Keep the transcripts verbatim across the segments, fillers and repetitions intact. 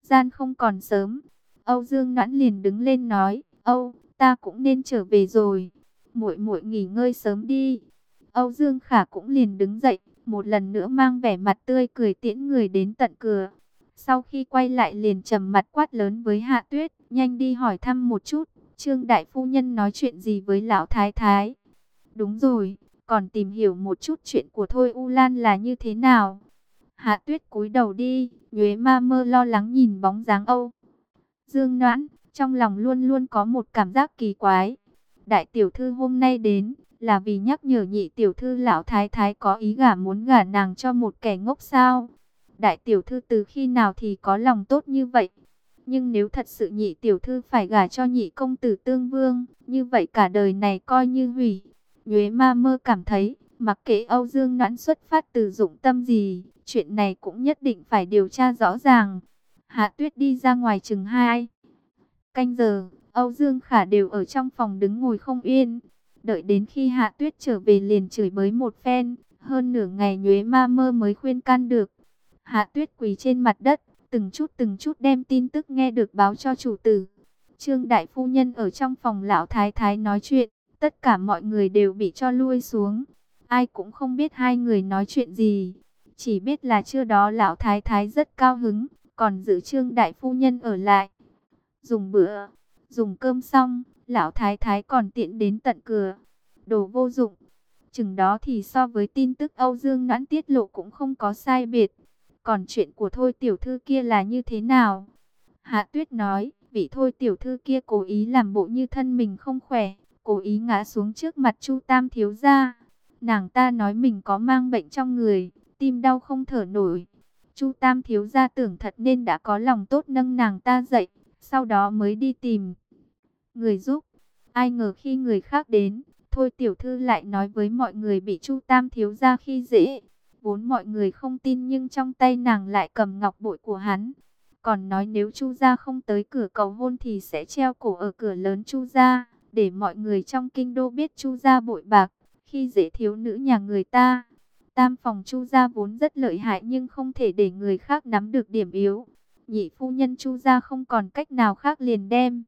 gian không còn sớm. Âu Dương Noãn liền đứng lên nói, Âu, ta cũng nên trở về rồi. Muội muội nghỉ ngơi sớm đi. Âu Dương Khả cũng liền đứng dậy, một lần nữa mang vẻ mặt tươi cười tiễn người đến tận cửa. Sau khi quay lại liền trầm mặt quát lớn với Hạ Tuyết, nhanh đi hỏi thăm một chút, Trương đại phu nhân nói chuyện gì với lão thái thái. Đúng rồi, còn tìm hiểu một chút chuyện của Thôi U Lan là như thế nào. Hạ Tuyết cúi đầu đi, Nhuế Ma Mơ lo lắng nhìn bóng dáng Âu Dương Noãn, trong lòng luôn luôn có một cảm giác kỳ quái. Đại tiểu thư hôm nay đến là vì nhắc nhở nhị tiểu thư lão thái thái có ý gả muốn gả nàng cho một kẻ ngốc sao? Đại tiểu thư từ khi nào thì có lòng tốt như vậy? Nhưng nếu thật sự nhị tiểu thư phải gả cho nhị công tử Tương Vương, như vậy cả đời này coi như hủy. Nhuế Ma Mơ cảm thấy, mặc kệ Âu Dương Noãn xuất phát từ dụng tâm gì, chuyện này cũng nhất định phải điều tra rõ ràng. Hạ Tuyết đi ra ngoài chừng hai canh giờ, Âu Dương Khả đều ở trong phòng đứng ngồi không yên. Đợi đến khi Hạ Tuyết trở về liền chửi bới một phen, hơn nửa ngày Nhuế Ma Mơ mới khuyên can được. Hạ Tuyết quỳ trên mặt đất, từng chút từng chút đem tin tức nghe được báo cho chủ tử. Trương đại phu nhân ở trong phòng lão thái thái nói chuyện, tất cả mọi người đều bị cho lui xuống. Ai cũng không biết hai người nói chuyện gì, chỉ biết là trưa đó lão thái thái rất cao hứng, còn giữ Trương đại phu nhân ở lại dùng bữa. Dùng cơm xong, lão thái thái còn tiện đến tận cửa. Đồ vô dụng. Chừng đó thì so với tin tức Âu Dương Noãn tiết lộ cũng không có sai biệt. Còn chuyện của Thôi tiểu thư kia là như thế nào? Hạ Tuyết nói, vị Thôi tiểu thư kia cố ý làm bộ như thân mình không khỏe, cố ý ngã xuống trước mặt Chu Tam thiếu gia. Nàng ta nói mình có mang bệnh trong người, tim đau không thở nổi. Chu Tam thiếu gia tưởng thật nên đã có lòng tốt nâng nàng ta dậy, sau đó mới đi tìm người giúp. Ai ngờ khi người khác đến, Thôi tiểu thư lại nói với mọi người bị Chu Tam thiếu gia khi dễ. Vốn mọi người không tin nhưng trong tay nàng lại cầm ngọc bội của hắn. Còn nói nếu Chu gia không tới cửa cầu hôn thì sẽ treo cổ ở cửa lớn Chu gia, để mọi người trong kinh đô biết Chu gia bội bạc, khi dễ thiếu nữ nhà người ta. Tam phòng Chu gia vốn rất lợi hại nhưng không thể để người khác nắm được điểm yếu. Nhị phu nhân Chu gia không còn cách nào khác liền đem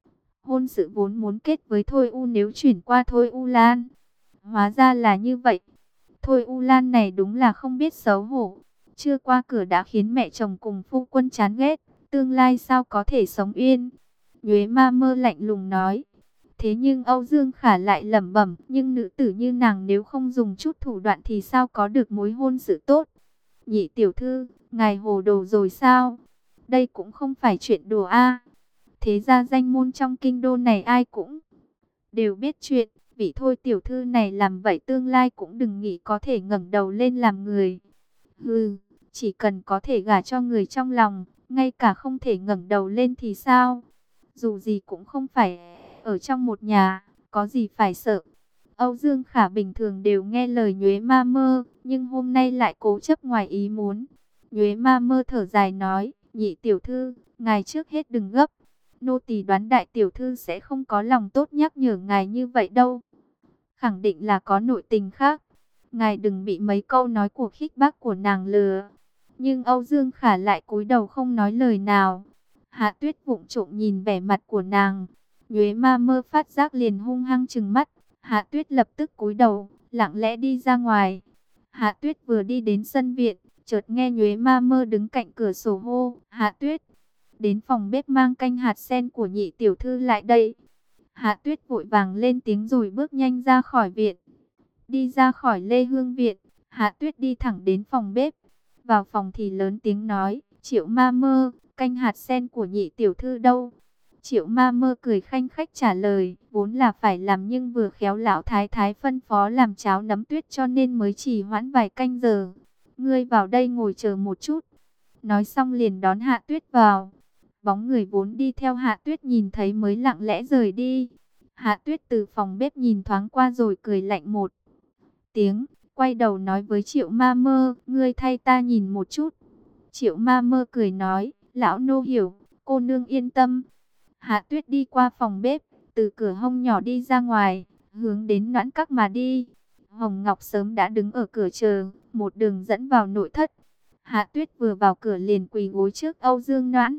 hôn sự vốn muốn kết với Thôi U nếu chuyển qua Thôi U Lan. Hóa ra là như vậy. Thôi U Lan này đúng là không biết xấu hổ. Chưa qua cửa đã khiến mẹ chồng cùng phu quân chán ghét. Tương lai sao có thể sống yên. Nhuế Ma Mơ lạnh lùng nói. Thế nhưng Âu Dương Khả lại lẩm bẩm. Nhưng nữ tử như nàng nếu không dùng chút thủ đoạn thì sao có được mối hôn sự tốt. Nhị tiểu thư, ngài hồ đồ rồi sao? Đây cũng không phải chuyện đùa a. Thế ra danh môn trong kinh đô này ai cũng đều biết chuyện. Vị Thôi tiểu thư này làm vậy tương lai cũng đừng nghĩ có thể ngẩng đầu lên làm người. Hừ, chỉ cần có thể gả cho người trong lòng, ngay cả không thể ngẩng đầu lên thì sao? Dù gì cũng không phải ở trong một nhà, có gì phải sợ. Âu Dương Khả bình thường đều nghe lời Nhuế Ma Mơ, nhưng hôm nay lại cố chấp ngoài ý muốn. Nhuế Ma Mơ thở dài nói, nhị tiểu thư, ngài trước hết đừng gấp. Nô tỳ đoán đại tiểu thư sẽ không có lòng tốt nhắc nhở ngài như vậy đâu. Khẳng định là có nội tình khác. Ngài đừng bị mấy câu nói của khích bác của nàng lừa. Nhưng Âu Dương Khả lại cúi đầu không nói lời nào. Hạ Tuyết vụng trộm nhìn vẻ mặt của nàng. Nhuế Ma Mơ phát giác liền hung hăng trừng mắt. Hạ Tuyết lập tức cúi đầu, lặng lẽ đi ra ngoài. Hạ Tuyết vừa đi đến sân viện, chợt nghe Nhuế Ma Mơ đứng cạnh cửa sổ hô, Hạ Tuyết, đến phòng bếp mang canh hạt sen của nhị tiểu thư lại đây. Hạ Tuyết vội vàng lên tiếng rồi bước nhanh ra khỏi viện. Đi ra khỏi Lê Hương viện, Hạ Tuyết đi thẳng đến phòng bếp. Vào phòng thì lớn tiếng nói, Triệu Ma Mơ, canh hạt sen của nhị tiểu thư đâu? Triệu Ma Mơ cười khanh khách trả lời, vốn là phải làm nhưng vừa khéo lão thái thái phân phó làm cháo nấm tuyết cho nên mới chỉ hoãn vài canh giờ. Ngươi vào đây ngồi chờ một chút. Nói xong liền đón Hạ Tuyết vào. Bóng người vốn đi theo Hạ Tuyết nhìn thấy mới lặng lẽ rời đi. Hạ Tuyết từ phòng bếp nhìn thoáng qua rồi cười lạnh một tiếng, quay đầu nói với Triệu Ma Mơ, ngươi thay ta nhìn một chút. Triệu Ma Mơ cười nói, lão nô hiểu, cô nương yên tâm. Hạ Tuyết đi qua phòng bếp, từ cửa hông nhỏ đi ra ngoài, hướng đến Noãn Các mà đi. Hồng Ngọc sớm đã đứng ở cửa chờ, một đường dẫn vào nội thất. Hạ Tuyết vừa vào cửa liền quỳ gối trước Âu Dương Noãn.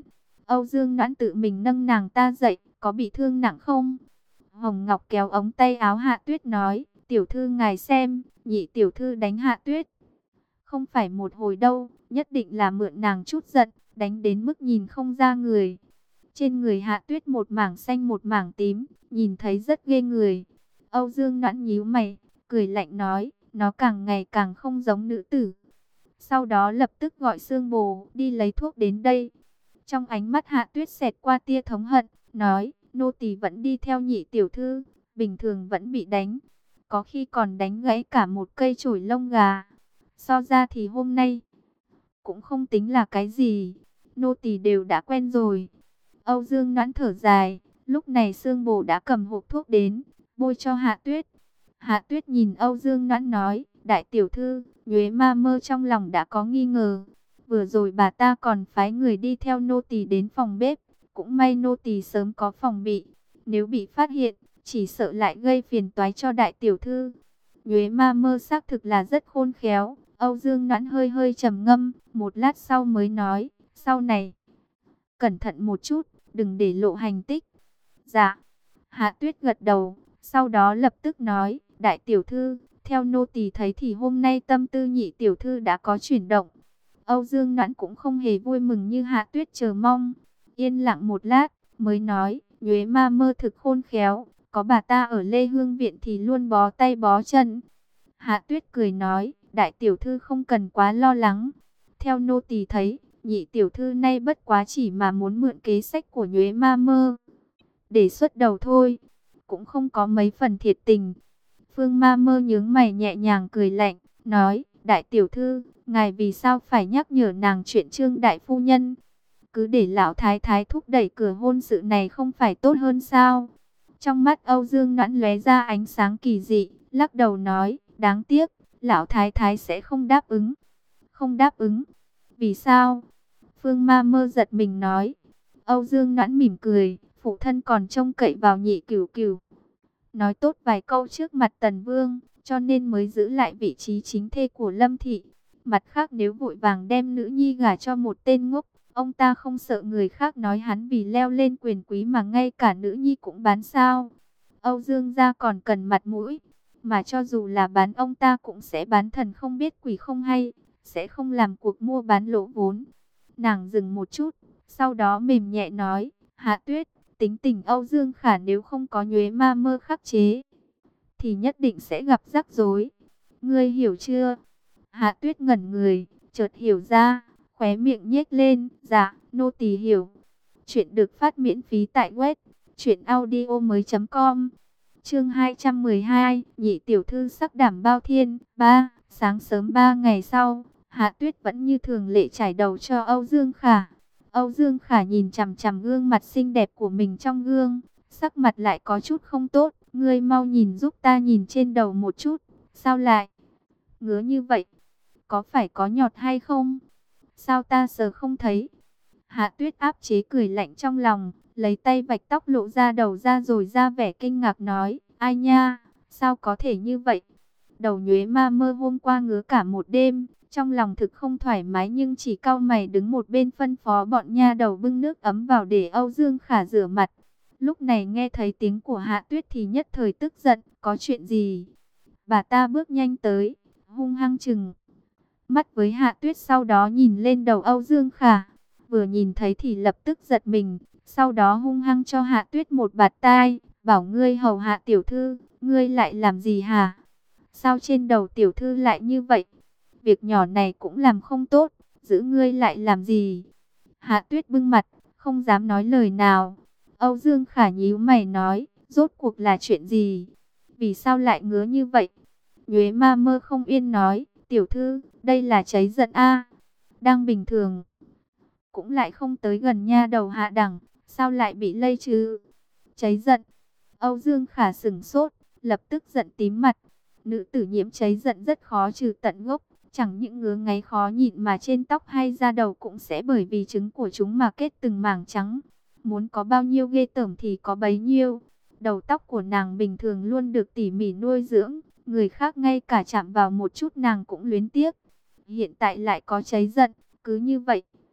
Âu Dương Noãn tự mình nâng nàng ta dậy, có bị thương nặng không? Hồng Ngọc kéo ống tay áo Hạ Tuyết nói, tiểu thư ngài xem, nhị tiểu thư đánh Hạ Tuyết. Không phải một hồi đâu, nhất định là mượn nàng chút giận, đánh đến mức nhìn không ra người. Trên người Hạ Tuyết một mảng xanh một mảng tím, nhìn thấy rất ghê người. Âu Dương Noãn nhíu mày, cười lạnh nói, nó càng ngày càng không giống nữ tử. Sau đó lập tức gọi Sương Bồ đi lấy thuốc đến đây. Trong ánh mắt Hạ Tuyết xẹt qua tia thống hận, nói, nô tỳ vẫn đi theo nhị tiểu thư, bình thường vẫn bị đánh. Có khi còn đánh gãy cả một cây chổi lông gà. So ra thì hôm nay cũng không tính là cái gì, nô tỳ đều đã quen rồi. Âu Dương Noãn thở dài, lúc này Sương Bồ đã cầm hộp thuốc đến, bôi cho Hạ Tuyết. Hạ Tuyết nhìn Âu Dương Noãn nói, đại tiểu thư, Nhuế Ma Mơ trong lòng đã có nghi ngờ. Vừa rồi bà ta còn phái người đi theo nô tỳ đến phòng bếp, cũng may nô tỳ sớm có phòng bị. Nếu bị phát hiện, chỉ sợ lại gây phiền toái cho đại tiểu thư. Nhuế Ma Mơ xác thực là rất khôn khéo. Âu Dương Noãn hơi hơi trầm ngâm, một lát sau mới nói, sau này, cẩn thận một chút, đừng để lộ hành tích. Dạ, Hạ Tuyết gật đầu, sau đó lập tức nói, đại tiểu thư, theo nô tỳ thấy thì hôm nay tâm tư nhị tiểu thư đã có chuyển động. Âu Dương Noãn cũng không hề vui mừng như Hạ Tuyết chờ mong, yên lặng một lát, mới nói, Nhuế Ma Mơ thực khôn khéo, có bà ta ở Lê Hương Viện thì luôn bó tay bó chân. Hạ Tuyết cười nói, đại tiểu thư không cần quá lo lắng. Theo nô tỳ thấy, nhị tiểu thư nay bất quá chỉ mà muốn mượn kế sách của Nhuế Ma Mơ để xuất đầu thôi, cũng không có mấy phần thiệt tình. Phương Ma Mơ nhướng mày nhẹ nhàng cười lạnh, nói, đại tiểu thư, ngài vì sao phải nhắc nhở nàng chuyện Trương đại phu nhân? Cứ để lão thái thái thúc đẩy cửa hôn sự này không phải tốt hơn sao? Trong mắt Âu Dương Noãn lóe ra ánh sáng kỳ dị, lắc đầu nói, đáng tiếc, lão thái thái sẽ không đáp ứng. Không đáp ứng? Vì sao? Phương Ma Mơ giật mình nói. Âu Dương Noãn mỉm cười, phụ thân còn trông cậy vào nhị cửu cửu. Nói tốt vài câu trước mặt Tần Vương, cho nên mới giữ lại vị trí chính thê của Lâm Thị. Mặt khác nếu vội vàng đem nữ nhi gả cho một tên ngốc, ông ta không sợ người khác nói hắn vì leo lên quyền quý mà ngay cả nữ nhi cũng bán sao. Âu Dương gia còn cần mặt mũi, mà cho dù là bán ông ta cũng sẽ bán thần không biết quỷ không hay, sẽ không làm cuộc mua bán lỗ vốn. Nàng dừng một chút, sau đó mềm nhẹ nói, Hạ Tuyết, tính tình Âu Dương Khả nếu không có Nhuế Ma Mơ khắc chế, thì nhất định sẽ gặp rắc rối. Ngươi hiểu chưa? Hạ Tuyết ngẩn người, chợt hiểu ra, khóe miệng nhếch lên, dạ, nô tỳ hiểu. Chuyện được phát miễn phí tại web truyện audio mới chấm com. Chương hai trăm mười hai, nhị tiểu thư sắc đảm bao thiên. Ba, sáng sớm ba ngày sau, Hạ Tuyết vẫn như thường lệ trải đầu cho Âu Dương Khả. Âu Dương Khả nhìn chằm chằm gương mặt xinh đẹp của mình trong gương, sắc mặt lại có chút không tốt. Ngươi mau nhìn giúp ta nhìn trên đầu một chút. Sao lại ngứa như vậy? Có phải có nhọt hay không? Sao ta sờ không thấy? Hạ Tuyết áp chế cười lạnh trong lòng, lấy tay vạch tóc lộ ra đầu ra rồi ra vẻ kinh ngạc nói, ai nha, sao có thể như vậy? Đầu Nhuế Ma Mơ hôm qua ngứa cả một đêm, trong lòng thực không thoải mái nhưng chỉ cau mày đứng một bên phân phó bọn nha đầu bưng nước ấm vào để Âu Dương Khả rửa mặt. Lúc này nghe thấy tiếng của Hạ Tuyết thì nhất thời tức giận, có chuyện gì? Bà ta bước nhanh tới, hung hăng chừng mắt với Hạ Tuyết, sau đó nhìn lên đầu Âu Dương Khả. Vừa nhìn thấy thì lập tức giật mình, sau đó hung hăng cho Hạ Tuyết một bạt tai, bảo ngươi hầu hạ tiểu thư, ngươi lại làm gì hả? Sao trên đầu tiểu thư lại như vậy? Việc nhỏ này cũng làm không tốt, giữ ngươi lại làm gì? Hạ Tuyết bưng mặt, không dám nói lời nào. Âu Dương Khả nhíu mày nói, rốt cuộc là chuyện gì? Vì sao lại ngứa như vậy? Nhuế Ma Mơ không yên nói, tiểu thư, đây là cháy giận a. Đang bình thường cũng lại không tới gần nha đầu hạ đẳng, sao lại bị lây chứ? Cháy giận. Âu Dương Khả sửng sốt, lập tức giận tím mặt. Nữ tử nhiễm cháy giận rất khó trừ tận gốc, chẳng những ngứa ngáy khó nhịn mà trên tóc hay da đầu cũng sẽ bởi vì trứng của chúng mà kết từng mảng trắng. Muốn có bao nhiêu ghê tởm thì có bấy nhiêu. Đầu tóc của nàng bình thường luôn được tỉ mỉ nuôi dưỡng, người khác ngay cả chạm vào một chút nàng cũng luyến tiếc. Hiện tại lại có cháy giận, cứ như vậy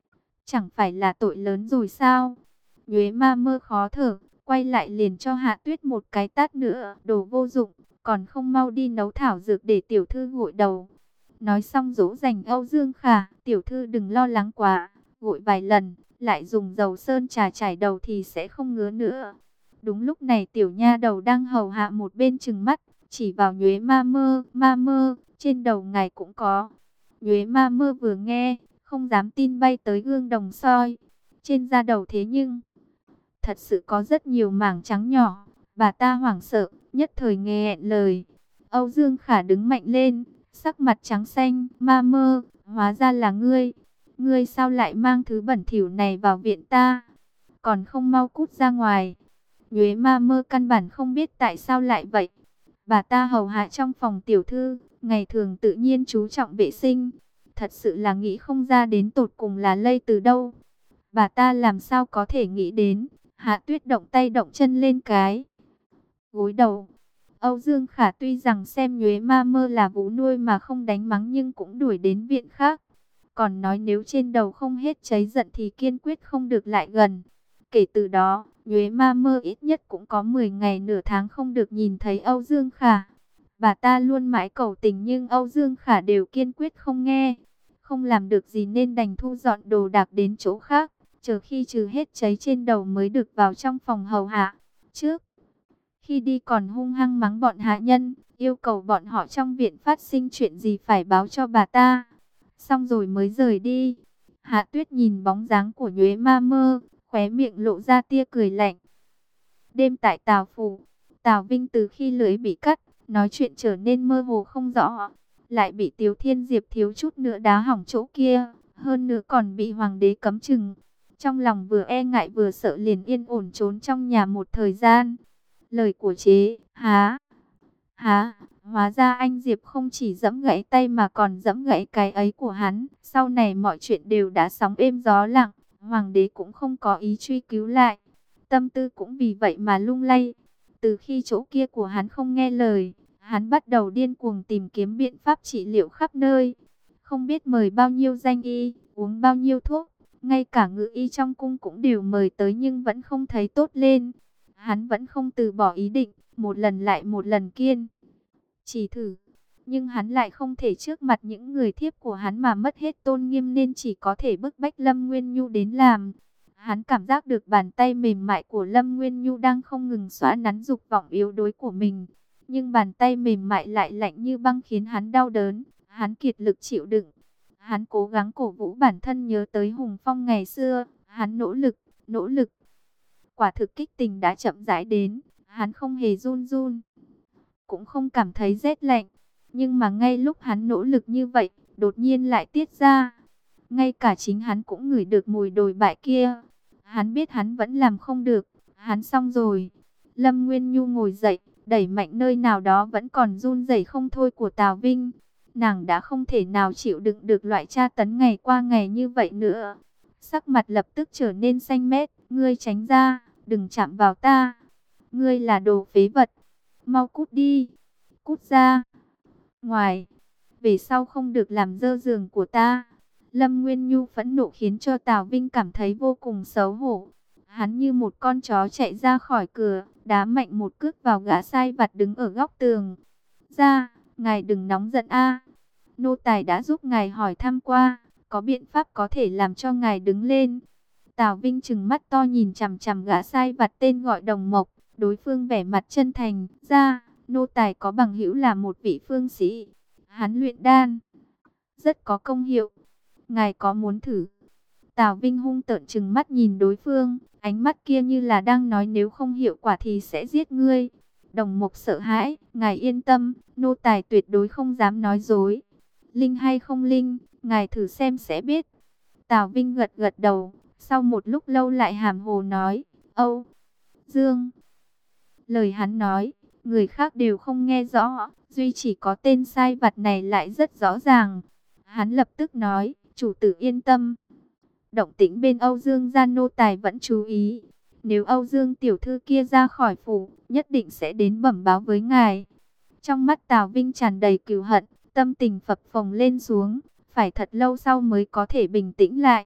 chẳng phải là tội lớn rồi sao? Nhuế Ma Mơ khó thở, quay lại liền cho Hạ Tuyết một cái tát nữa, đồ vô dụng, còn không mau đi nấu thảo dược để tiểu thư gội đầu. Nói xong dỗ dành Âu Dương Khả, tiểu thư đừng lo lắng quá, gội vài lần, lại dùng dầu sơn trà chải đầu thì sẽ không ngứa nữa. Đúng lúc này tiểu nha đầu đang hầu hạ một bên trừng mắt, chỉ vào Nhuế Ma Mơ, Ma Mơ, trên đầu ngài cũng có. Nhuế Ma Mơ vừa nghe, không dám tin bay tới gương đồng soi. Trên da đầu thế nhưng, thật sự có rất nhiều mảng trắng nhỏ. Bà ta hoảng sợ, nhất thời nghe lời. Âu Dương Khả đứng mạnh lên, sắc mặt trắng xanh, Ma Mơ, hóa ra là ngươi. Ngươi sao lại mang thứ bẩn thỉu này vào viện ta? Còn không mau cút ra ngoài. Nhuế Ma Mơ căn bản không biết tại sao lại vậy. Bà ta hầu hạ trong phòng tiểu thư, ngày thường tự nhiên chú trọng vệ sinh. Thật sự là nghĩ không ra đến tột cùng là lây từ đâu. Bà ta làm sao có thể nghĩ đến. Hạ Tuyết động tay động chân lên cái gối đầu. Âu Dương Khả tuy rằng xem Nhuế Ma Mơ là vú nuôi mà không đánh mắng, nhưng cũng đuổi đến viện khác. Còn nói nếu trên đầu không hết cháy giận thì kiên quyết không được lại gần. Kể từ đó, Nhuế Ma Mơ ít nhất cũng có mười ngày nửa tháng không được nhìn thấy Âu Dương Khả. Bà ta luôn mãi cầu tình nhưng Âu Dương Khả đều kiên quyết không nghe. Không làm được gì nên đành thu dọn đồ đạc đến chỗ khác, chờ khi trừ hết cháy trên đầu mới được vào trong phòng hầu hạ. Trước khi đi còn hung hăng mắng bọn hạ nhân, yêu cầu bọn họ trong viện phát sinh chuyện gì phải báo cho bà ta. Xong rồi mới rời đi. Hạ Tuyết nhìn bóng dáng của Nhuế Ma Mơ, khóe miệng lộ ra tia cười lạnh. Đêm tại Tào Phủ, Tào Vinh từ khi lưỡi bị cắt, nói chuyện trở nên mơ hồ không rõ. Lại bị Tiếu Thiên Diệp thiếu chút nữa đá hỏng chỗ kia, hơn nữa còn bị hoàng đế cấm chừng. Trong lòng vừa e ngại vừa sợ liền yên ổn trốn trong nhà một thời gian. Lời của chế, há, há, hóa ra anh Diệp không chỉ giẫm gãy tay mà còn giẫm gãy cái ấy của hắn. Sau này mọi chuyện đều đã sóng êm gió lặng, hoàng đế cũng không có ý truy cứu lại. Tâm tư cũng vì vậy mà lung lay. Từ khi chỗ kia của hắn không nghe lời, hắn bắt đầu điên cuồng tìm kiếm biện pháp trị liệu khắp nơi. Không biết mời bao nhiêu danh y, uống bao nhiêu thuốc, ngay cả ngự y trong cung cũng đều mời tới nhưng vẫn không thấy tốt lên. Hắn vẫn không từ bỏ ý định, một lần lại một lần kiên chỉ thử. Nhưng hắn lại không thể trước mặt những người thiếp của hắn mà mất hết tôn nghiêm nên chỉ có thể bức bách Lâm Nguyên Nhu đến làm. Hắn cảm giác được bàn tay mềm mại của Lâm Nguyên Nhu đang không ngừng xóa nắn dục vọng yếu đuối của mình. Nhưng bàn tay mềm mại lại lạnh như băng khiến hắn đau đớn. Hắn kiệt lực chịu đựng. Hắn cố gắng cổ vũ bản thân nhớ tới Hùng Phong ngày xưa. Hắn nỗ lực, nỗ lực. Quả thực kích tình đã chậm rãi đến. Hắn không hề run run, cũng không cảm thấy rét lạnh. Nhưng mà ngay lúc hắn nỗ lực như vậy, đột nhiên lại tiết ra. Ngay cả chính hắn cũng ngửi được mùi đồi bại kia. Hắn biết hắn vẫn làm không được. Hắn xong rồi. Lâm Nguyên Nhu ngồi dậy, đẩy mạnh nơi nào đó vẫn còn run rẩy không thôi của Tào Vinh. Nàng đã không thể nào chịu đựng được loại tra tấn ngày qua ngày như vậy nữa. Sắc mặt lập tức trở nên xanh mét. Ngươi tránh ra, đừng chạm vào ta. Ngươi là đồ phế vật. Mau cút đi. Cút ra ngoài. Về sau không được làm dơ giường của ta. Lâm Nguyên Nhu phẫn nộ khiến cho Tào Vinh cảm thấy vô cùng xấu hổ. Hắn như một con chó chạy ra khỏi cửa, đá mạnh một cước vào gã sai vặt đứng ở góc tường. Ra, ngài đừng nóng giận a. Nô tài đã giúp ngài hỏi thăm qua, có biện pháp có thể làm cho ngài đứng lên. Tào Vinh trừng mắt to nhìn chằm chằm gã sai vặt tên gọi Đồng Mộc. Đối phương vẻ mặt chân thành. Ra, nô tài có bằng hữu là một vị phương sĩ. Hắn luyện đan rất có công hiệu. Ngài có muốn thử? Tào Vinh hung tợn trừng mắt nhìn đối phương, ánh mắt kia như là đang nói nếu không hiệu quả thì sẽ giết ngươi. Đồng Mộc sợ hãi, ngài yên tâm, nô tài tuyệt đối không dám nói dối. Linh hay không linh, ngài thử xem sẽ biết. Tào Vinh gật gật đầu, sau một lúc lâu lại hàm hồ nói, Âu Dương. Lời hắn nói, người khác đều không nghe rõ, duy chỉ có tên sai vặt này lại rất rõ ràng. Hắn lập tức nói, chủ tử yên tâm. Động tĩnh bên Âu Dương gia nô tài vẫn chú ý. Nếu Âu Dương tiểu thư kia ra khỏi phủ, nhất định sẽ đến bẩm báo với ngài. Trong mắt Tào Vinh tràn đầy cừu hận, tâm tình phập phồng lên xuống. Phải thật lâu sau mới có thể bình tĩnh lại.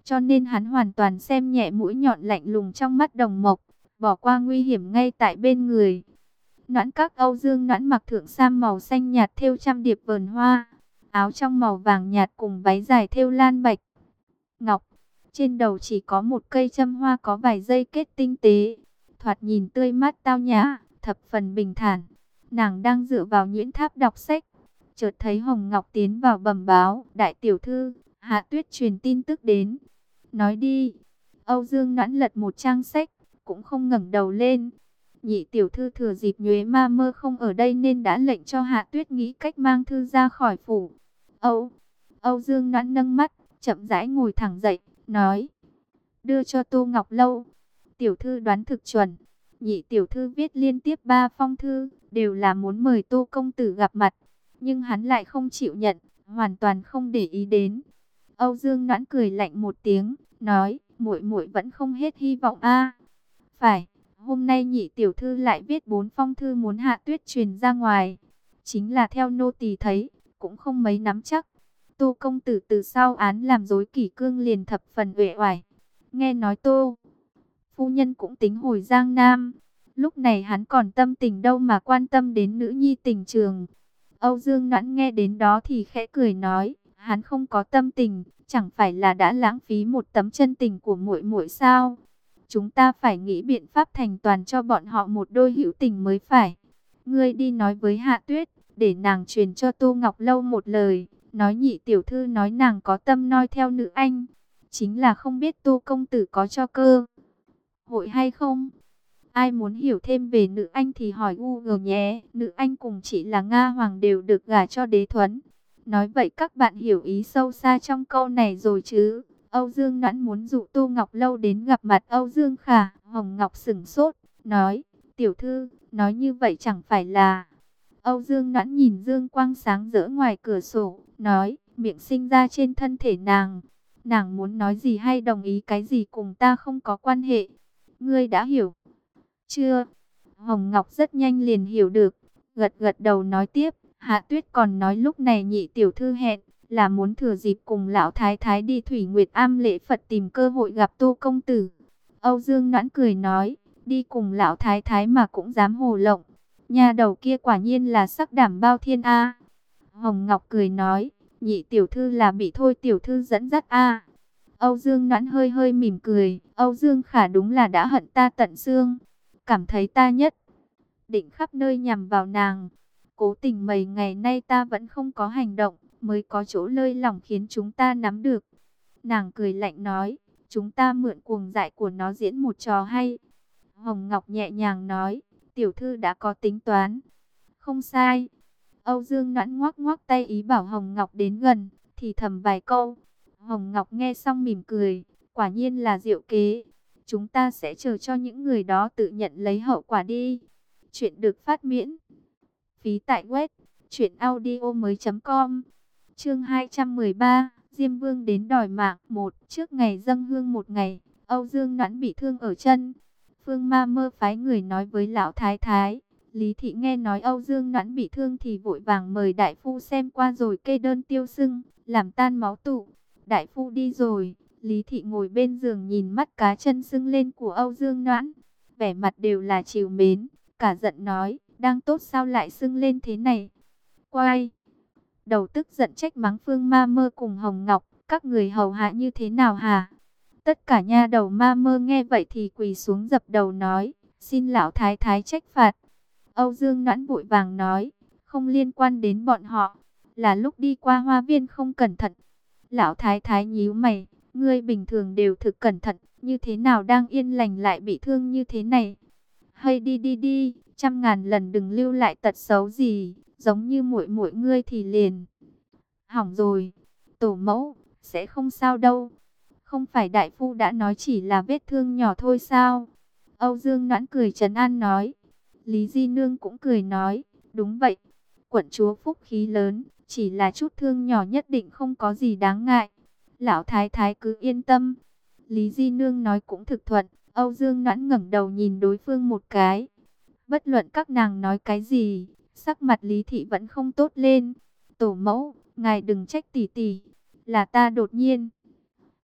cho nên hắn hoàn toàn xem nhẹ mũi nhọn lạnh lùng trong mắt Đồng Mộc, bỏ qua nguy hiểm ngay tại bên người. Noãn Các Âu Dương Noãn mặc thượng sam màu xanh nhạt thêu trăm điệp vườn hoa, áo trong màu vàng nhạt cùng váy dài thêu lan bạch ngọc. Trên đầu chỉ có một cây châm hoa có vài dây kết tinh tế, thoạt nhìn tươi mát tao nhã, thập phần bình thản. Nàng đang dựa vào nhuyễn tháp đọc sách, chợt thấy Hồng Ngọc tiến vào bẩm báo, đại tiểu thư, Hạ Tuyết truyền tin tức đến. Nói đi. Âu Dương Noãn lật một trang sách, cũng không ngẩng đầu lên. Nhị tiểu thư thừa dịp Nhuế Ma Mơ không ở đây nên đã lệnh cho Hạ Tuyết nghĩ cách mang thư ra khỏi phủ. Âu, Âu Dương Noãn nâng mắt, chậm rãi ngồi thẳng dậy, nói: đưa cho Tô Ngọc Lâu. Tiểu thư đoán thực chuẩn. Nhị tiểu thư viết liên tiếp ba phong thư, đều là muốn mời Tô công tử gặp mặt, nhưng hắn lại không chịu nhận, hoàn toàn không để ý đến. Âu Dương Noãn cười lạnh một tiếng, nói: muội muội vẫn không hết hy vọng a. Phải, hôm nay nhị tiểu thư lại viết bốn phong thư muốn Hạ Tuyết truyền ra ngoài, chính là theo nô tỳ thấy, cũng không mấy nắm chắc. Tô công tử từ sau án làm rối kỷ cương liền thập phần uể oải. Nghe nói Tô phu nhân cũng tính hồi Giang Nam, lúc này hắn còn tâm tình đâu mà quan tâm đến nữ nhi tình trường. Âu Dương Noãn nghe đến đó thì khẽ cười nói: hắn không có tâm tình, chẳng phải là đã lãng phí một tấm chân tình của muội muội sao? Chúng ta phải nghĩ biện pháp thành toàn cho bọn họ một đôi hữu tình mới phải. Ngươi đi nói với Hạ Tuyết, để nàng truyền cho Tô Ngọc Lâu một lời, nói nhị tiểu thư nói nàng có tâm noi theo nữ anh, chính là không biết Tô công tử có cho cơ hội hay không. Ai muốn hiểu thêm về nữ anh thì hỏi Google nhé. Nữ anh cùng chị là Nga Hoàng đều được gả cho Đế Thuấn. Nói vậy các bạn hiểu ý sâu xa trong câu này rồi chứ. Âu Dương Noãn muốn dụ Tô Ngọc Lâu đến gặp mặt Âu Dương Khả. Hồng Ngọc sửng sốt, nói: tiểu thư, nói như vậy chẳng phải là... Âu Dương Noãn nhìn dương quang sáng rỡ ngoài cửa sổ, nói: miệng sinh ra trên thân thể nàng. Nàng muốn nói gì hay đồng ý cái gì cùng ta không có quan hệ. Ngươi đã hiểu chưa? Hồng Ngọc rất nhanh liền hiểu được, gật gật đầu nói tiếp: Hạ Tuyết còn nói lúc này nhị tiểu thư hẹn là muốn thừa dịp cùng lão thái thái đi Thủy Nguyệt Am lễ Phật tìm cơ hội gặp Tô công tử. Âu Dương Noãn cười nói: đi cùng lão thái thái mà cũng dám hồ lộng, nhà đầu kia quả nhiên là sắc đảm bao thiên a. Hồng Ngọc cười nói: nhị tiểu thư là bị Thôi tiểu thư dẫn dắt a. Âu Dương Noãn hơi hơi mỉm cười: Âu Dương Khả đúng là đã hận ta tận xương, cảm thấy ta nhất định khắp nơi nhằm vào nàng. Cố tình mấy ngày nay ta vẫn không có hành động, mới có chỗ lơi lỏng khiến chúng ta nắm được. Nàng cười lạnh nói: chúng ta mượn cuồng dại của nó diễn một trò hay. Hồng Ngọc nhẹ nhàng nói: tiểu thư đã có tính toán. Không sai. Âu Dương Noãn ngoắc ngoắc tay ý bảo Hồng Ngọc đến gần, thì thầm vài câu. Hồng Ngọc nghe xong mỉm cười: quả nhiên là diệu kế. Chúng ta sẽ chờ cho những người đó tự nhận lấy hậu quả đi. Chuyện được phát miễn phí tại web truyện audio mới chấm com. Chương hai trăm mười ba, Diêm Vương đến đòi mạng. Một, trước ngày dâng hương một ngày, Âu Dương Noãn bị thương ở chân. Phương Ma Mơ phái người nói với lão thái thái. Lý thị nghe nói Âu Dương Noãn bị thương thì vội vàng mời đại phu xem qua rồi kê đơn tiêu sưng, làm tan máu tụ. Đại phu đi rồi, Lý thị ngồi bên giường nhìn mắt cá chân sưng lên của Âu Dương Noãn, vẻ mặt đều là trìu mến, cả giận nói: đang tốt sao lại sưng lên thế này? Quay đầu tức giận trách mắng Phương Ma Mơ cùng Hồng Ngọc: các người hầu hạ như thế nào hả? Tất cả nha đầu Ma Mơ nghe vậy thì quỳ xuống dập đầu nói: xin lão thái thái trách phạt. Âu Dương Noãn vội vàng nói: không liên quan đến bọn họ, là lúc đi qua hoa viên không cẩn thận. Lão thái thái nhíu mày: ngươi bình thường đều thực cẩn thận, như thế nào đang yên lành lại bị thương như thế này? Hay đi đi đi, trăm ngàn lần đừng lưu lại tật xấu gì, giống như muội muội ngươi thì liền hỏng rồi. Tổ mẫu, sẽ không sao đâu. Không phải đại phu đã nói chỉ là vết thương nhỏ thôi sao? Âu Dương Noãn cười trấn an nói. Lý Di Nương cũng cười nói: đúng vậy, quận chúa phúc khí lớn, chỉ là chút thương nhỏ nhất định không có gì đáng ngại. Lão thái thái cứ yên tâm. Lý Di Nương nói cũng thực thuận. Âu Dương Noãn ngẩng đầu nhìn đối phương một cái. Bất luận các nàng nói cái gì, sắc mặt Lý thị vẫn không tốt lên. Tổ mẫu, ngài đừng trách tỷ tỷ, là ta đột nhiên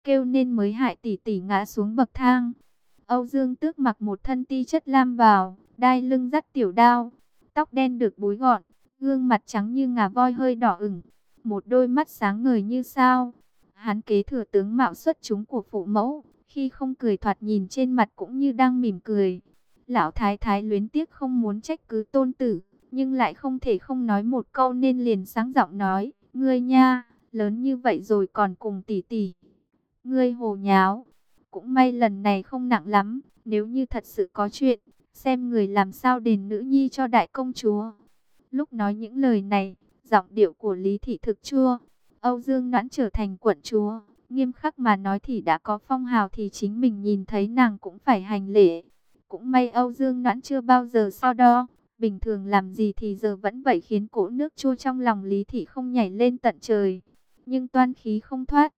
kêu nên mới hại tỷ tỷ ngã xuống bậc thang. Âu Dương Tước mặc một thân ti chất lam bào, đai lưng dắt tiểu đao, tóc đen được búi gọn, gương mặt trắng như ngà voi hơi đỏ ửng, một đôi mắt sáng ngời như sao. Hắn kế thừa tướng mạo xuất chúng của phụ mẫu, khi không cười thoạt nhìn trên mặt cũng như đang mỉm cười. Lão thái thái luyến tiếc không muốn trách cứ tôn tử, nhưng lại không thể không nói một câu nên liền sáng giọng nói, ngươi nha, lớn như vậy rồi còn cùng tỷ tỷ. Ngươi hồ nháo, cũng may lần này không nặng lắm, nếu như thật sự có chuyện, xem người làm sao đền nữ nhi cho đại công chúa. Lúc nói những lời này, giọng điệu của Lý Thị thực chua. Âu Dương Noãn trở thành quận chúa, nghiêm khắc mà nói thì đã có phong hào thì chính mình nhìn thấy nàng cũng phải hành lễ. Cũng may Âu Dương Noãn chưa bao giờ so đo, bình thường làm gì thì giờ vẫn vậy, khiến cỗ nước chua trong lòng Lý Thị không nhảy lên tận trời. Nhưng toan khí không thoát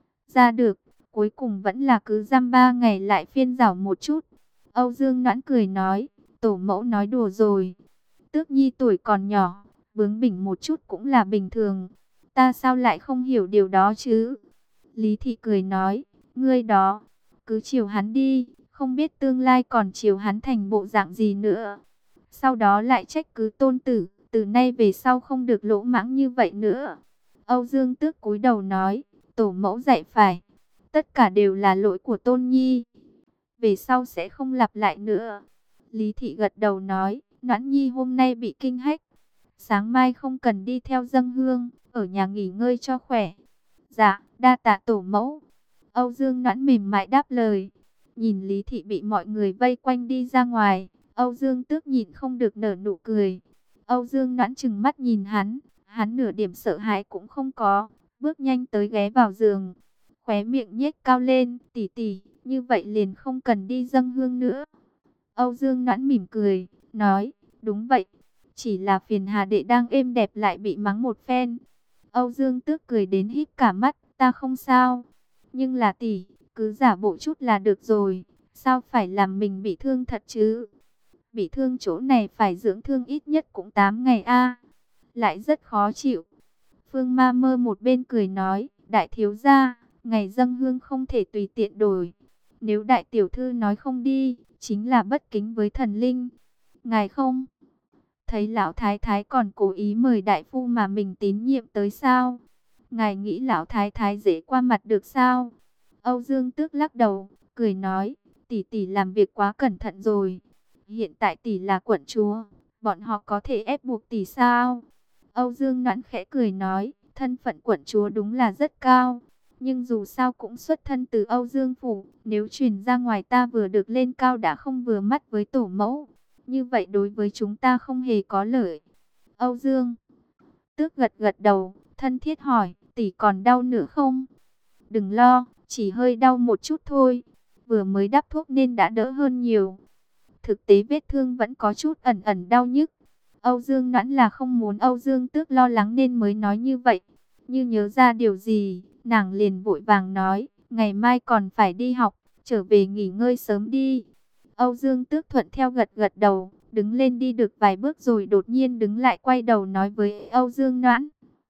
ra được, cuối cùng vẫn là cứ dăm ba ngày lại phiên giảo một chút. Âu Dương Noãn cười nói, tổ mẫu nói đùa rồi. Tước nhi tuổi còn nhỏ, bướng bỉnh một chút cũng là bình thường. Ta sao lại không hiểu điều đó chứ? Lý Thị cười nói, ngươi đó, cứ chiều hắn đi, không biết tương lai còn chiều hắn thành bộ dạng gì nữa. Sau đó lại trách cứ tôn tử, từ nay về sau không được lỗ mãng như vậy nữa. Âu Dương Tước cúi đầu nói, tổ mẫu dạy phải, tất cả đều là lỗi của Tôn Nhi, về sau sẽ không lặp lại nữa. Lý Thị gật đầu nói, Noãn Nhi hôm nay bị kinh hách, sáng mai không cần đi theo dâng hương, ở nhà nghỉ ngơi cho khỏe. Dạ, đa tạ tổ mẫu. Âu Dương Noãn mềm mại đáp lời. Nhìn Lý Thị bị mọi người vây quanh đi ra ngoài, Âu Dương Tước nhịn không được nở nụ cười. Âu Dương Noãn trừng mắt nhìn hắn, hắn nửa điểm sợ hãi cũng không có, bước nhanh tới ghé vào giường, khóe miệng nhếch cao lên, tỷ tỷ, như vậy liền không cần đi dâng hương nữa. Âu Dương Noãn mỉm cười, nói, đúng vậy, chỉ là phiền Hà đệ đang êm đẹp lại bị mắng một phen. Âu Dương Tước cười đến híp cả mắt, ta không sao, nhưng là tỷ, cứ giả bộ chút là được rồi, sao phải làm mình bị thương thật chứ? Bị thương chỗ này phải dưỡng thương ít nhất cũng tám ngày a, lại rất khó chịu. Phương Ma Mơ một bên cười nói, đại thiếu gia, ngày dâng hương không thể tùy tiện đổi. Nếu đại tiểu thư nói không đi, chính là bất kính với thần linh. Ngài không thấy lão thái thái còn cố ý mời đại phu mà mình tín nhiệm tới sao? Ngài nghĩ lão thái thái dễ qua mặt được sao? Âu Dương Tước lắc đầu, cười nói, tỷ tỷ làm việc quá cẩn thận rồi. Hiện tại tỷ là quận chúa, bọn họ có thể ép buộc tỷ sao? Âu Dương Noãn khẽ cười nói, thân phận quận chúa đúng là rất cao, nhưng dù sao cũng xuất thân từ Âu Dương phủ, nếu truyền ra ngoài ta vừa được lên cao đã không vừa mắt với tổ mẫu, như vậy đối với chúng ta không hề có lợi. Âu Dương Tước gật gật đầu, thân thiết hỏi, tỷ còn đau nữa không? Đừng lo, chỉ hơi đau một chút thôi, vừa mới đắp thuốc nên đã đỡ hơn nhiều. Thực tế vết thương vẫn có chút ẩn ẩn đau nhức. Âu Dương Noãn là không muốn Âu Dương Tước lo lắng nên mới nói như vậy. Như nhớ ra điều gì, nàng liền vội vàng nói, ngày mai còn phải đi học, trở về nghỉ ngơi sớm đi. Âu Dương Tước thuận theo gật gật đầu, đứng lên đi được vài bước rồi đột nhiên đứng lại quay đầu nói với Âu Dương Noãn.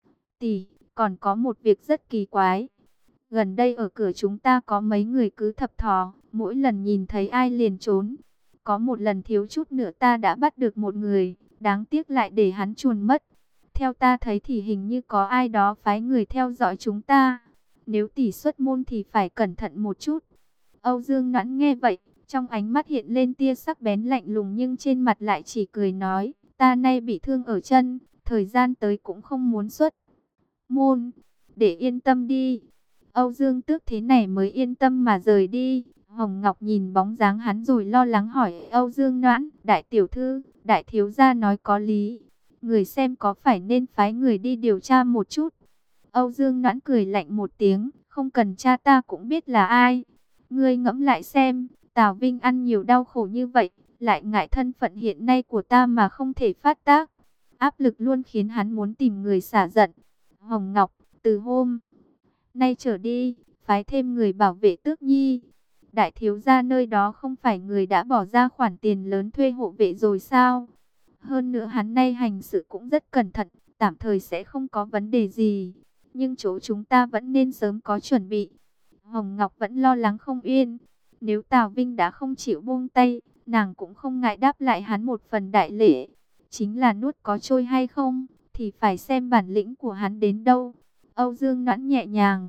Tỷ, còn có một việc rất kỳ quái. Gần đây ở cửa chúng ta có mấy người cứ thập thò, mỗi lần nhìn thấy ai liền trốn. Có một lần thiếu chút nữa ta đã bắt được một người, đáng tiếc lại để hắn chuồn mất. Theo ta thấy thì hình như có ai đó phái người theo dõi chúng ta. Nếu tỷ xuất môn thì phải cẩn thận một chút. Âu Dương Noãn nghe vậy, trong ánh mắt hiện lên tia sắc bén lạnh lùng nhưng trên mặt lại chỉ cười nói, ta nay bị thương ở chân, thời gian tới cũng không muốn xuất môn, để yên tâm đi. Âu Dương Tước thế này mới yên tâm mà rời đi. Hồng Ngọc nhìn bóng dáng hắn rồi lo lắng hỏi Âu Dương Noãn, đại tiểu thư, đại thiếu gia nói có lý, người xem có phải nên phái người đi điều tra một chút. Âu Dương Noãn cười lạnh một tiếng, không cần cha ta cũng biết là ai. Ngươi ngẫm lại xem, Tào Vinh ăn nhiều đau khổ như vậy, lại ngại thân phận hiện nay của ta mà không thể phát tác. Áp lực luôn khiến hắn muốn tìm người xả giận. Hồng Ngọc, từ hôm nay trở đi, phái thêm người bảo vệ Tước Nhi. Đại thiếu gia nơi đó không phải người đã bỏ ra khoản tiền lớn thuê hộ vệ rồi sao? Hơn nữa hắn nay hành sự cũng rất cẩn thận, tạm thời sẽ không có vấn đề gì. Nhưng chỗ chúng ta vẫn nên sớm có chuẩn bị. Hồng Ngọc vẫn lo lắng không yên. Nếu Tào Vinh đã không chịu buông tay, nàng cũng không ngại đáp lại hắn một phần đại lễ. Chính là nuốt có trôi hay không, thì phải xem bản lĩnh của hắn đến đâu. Âu Dương Noãn nhẹ nhàng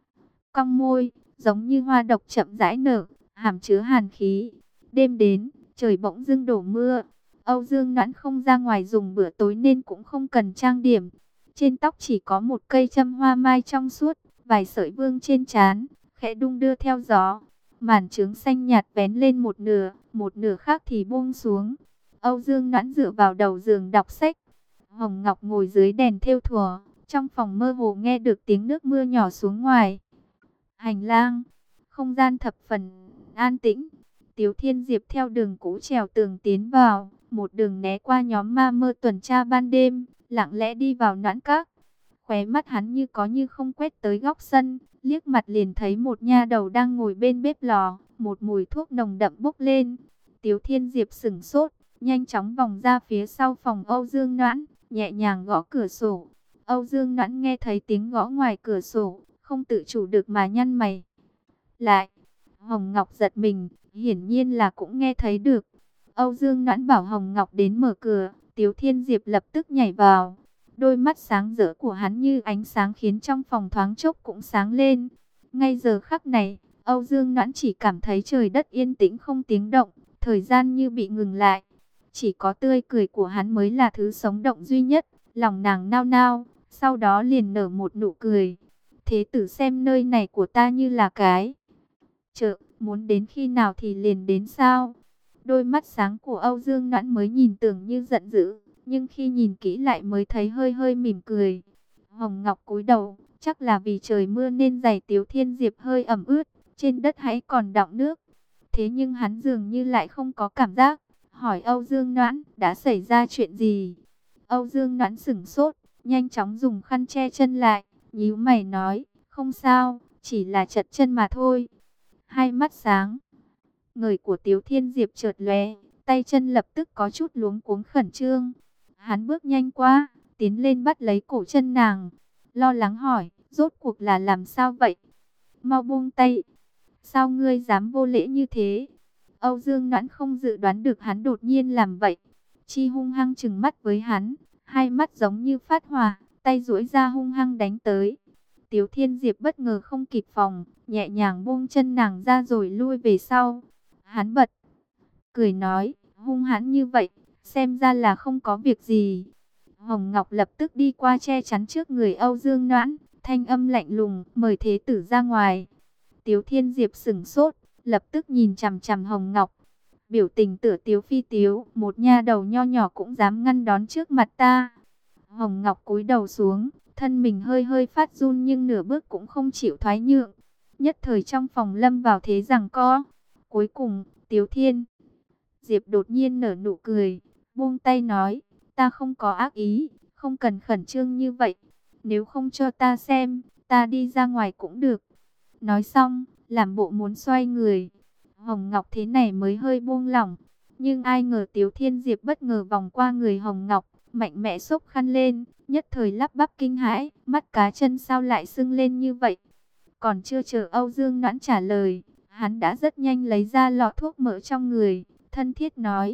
cong môi, giống như hoa độc chậm rãi nở, hàm chứa hàn khí. Đêm đến, trời bỗng dưng đổ mưa. Âu Dương Noãn không ra ngoài dùng bữa tối nên cũng không cần trang điểm. Trên tóc chỉ có một cây châm hoa mai trong suốt, vài sợi vương trên trán, khẽ đung đưa theo gió. Màn trướng xanh nhạt vén lên một nửa, một nửa khác thì buông xuống. Âu Dương Noãn dựa vào đầu giường đọc sách. Hồng Ngọc ngồi dưới đèn thêu thùa, trong phòng mơ hồ nghe được tiếng nước mưa nhỏ xuống ngoài. Hành lang, không gian thập phần an tĩnh. Tiếu Thiên Diệp theo đường cũ trèo tường tiến vào, một đường né qua nhóm ma mơ tuần tra ban đêm, lặng lẽ đi vào Noãn Các. Khóe mắt hắn như có như không quét tới góc sân, liếc mặt liền thấy một nha đầu đang ngồi bên bếp lò, một mùi thuốc nồng đậm bốc lên. Tiếu Thiên Diệp sững sốt, nhanh chóng vòng ra phía sau phòng Âu Dương Noãn, nhẹ nhàng gõ cửa sổ. Âu Dương Noãn nghe thấy tiếng gõ ngoài cửa sổ, không tự chủ được mà nhăn mày lại. Hồng Ngọc giật mình, hiển nhiên là cũng nghe thấy được. Âu Dương Noãn bảo Hồng Ngọc đến mở cửa, Tiếu Thiên Diệp lập tức nhảy vào. Đôi mắt sáng rỡ của hắn như ánh sáng khiến trong phòng thoáng chốc cũng sáng lên. Ngay giờ khắc này, Âu Dương Noãn chỉ cảm thấy trời đất yên tĩnh không tiếng động, thời gian như bị ngừng lại. Chỉ có tươi cười của hắn mới là thứ sống động duy nhất. Lòng nàng nao nao, sau đó liền nở một nụ cười. Thế tử xem nơi này của ta như là cái chợ, muốn đến khi nào thì liền đến sao? Đôi mắt sáng của Âu Dương Noãn mới nhìn tưởng như giận dữ, nhưng khi nhìn kỹ lại mới thấy hơi hơi mỉm cười. Hồng Ngọc cúi đầu, chắc là vì trời mưa nên giày Tiếu Thiên Diệp hơi ẩm ướt, trên đất hãy còn đọng nước. Thế nhưng hắn dường như lại không có cảm giác, hỏi Âu Dương Noãn, đã xảy ra chuyện gì? Âu Dương Noãn sửng sốt, nhanh chóng dùng khăn che chân lại, nhíu mày nói, không sao, chỉ là trật chân mà thôi. Hai mắt sáng ngời của Tiếu Thiên Diệp chợt lóe, tay chân lập tức có chút luống cuống khẩn trương. Hắn bước nhanh qua, tiến lên bắt lấy cổ chân nàng, lo lắng hỏi, rốt cuộc là làm sao vậy? Mau buông tay, sao ngươi dám vô lễ như thế? Âu Dương Noãn không dự đoán được hắn đột nhiên làm vậy, chi hung hăng trừng mắt với hắn, hai mắt giống như phát hỏa, tay duỗi ra hung hăng đánh tới. Tiếu Thiên Diệp bất ngờ không kịp phòng, nhẹ nhàng buông chân nàng ra rồi lui về sau. Hắn bật cười nói, hung hãn như vậy, xem ra là không có việc gì. Hồng Ngọc lập tức đi qua che chắn trước người Âu Dương Noãn, thanh âm lạnh lùng, mời thế tử ra ngoài. Tiếu Thiên Diệp sững sốt, lập tức nhìn chằm chằm Hồng Ngọc. Biểu tình tựa tiếu phi tiếu, một nha đầu nho nhỏ cũng dám ngăn đón trước mặt ta. Hồng Ngọc cúi đầu xuống, thân mình hơi hơi phát run nhưng nửa bước cũng không chịu thoái nhượng. Nhất thời trong phòng lâm vào thế giằng co. Cuối cùng, Tiếu Thiên Diệp đột nhiên nở nụ cười, buông tay nói, ta không có ác ý, không cần khẩn trương như vậy. Nếu không cho ta xem, ta đi ra ngoài cũng được. Nói xong, làm bộ muốn xoay người. Hồng Ngọc thế này mới hơi buông lỏng. Nhưng ai ngờ Tiếu Thiên Diệp bất ngờ vòng qua người Hồng Ngọc, mạnh mẽ xốc khăn lên, nhất thời lắp bắp kinh hãi, mắt cá chân sao lại sưng lên như vậy. Còn chưa chờ Âu Dương Noãn trả lời, hắn đã rất nhanh lấy ra lọ thuốc mỡ trong người, thân thiết nói,